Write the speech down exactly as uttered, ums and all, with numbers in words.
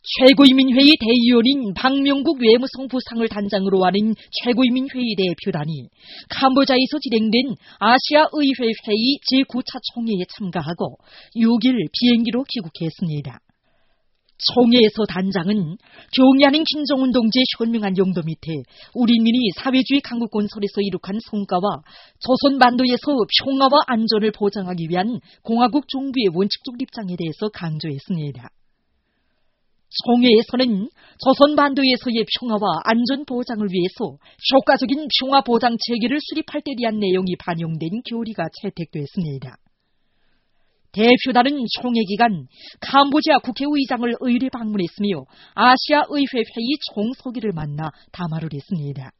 최고인민회의 대의원인 박명국 외무성부상을 단장으로 하는 최고인민회의 대표단이 캄보자에서 진행된 아시아의회 회의 제구 차 총회에 참가하고 육 일 비행기로 귀국했습니다. 총회에서 단장은 경의하는 김정은 동지의 현명한 용도 밑에 우리 인민이 사회주의 강국 건설에서 이룩한 성과와 조선반도에서 평화와 안전을 보장하기 위한 공화국 정부의 원칙적 입장에 대해서 강조했습니다. 총회에서는 조선반도에서의 평화와 안전 보장을 위해서 효과적인 평화 보장 체계를 수립할 때 대한 내용이 반영된 교리가 채택됐습니다. 대표단은 총회 기간 캄보디아 국회의장을 의례 방문했으며 아시아의회 회의 총서기를 만나 담화를 했습니다.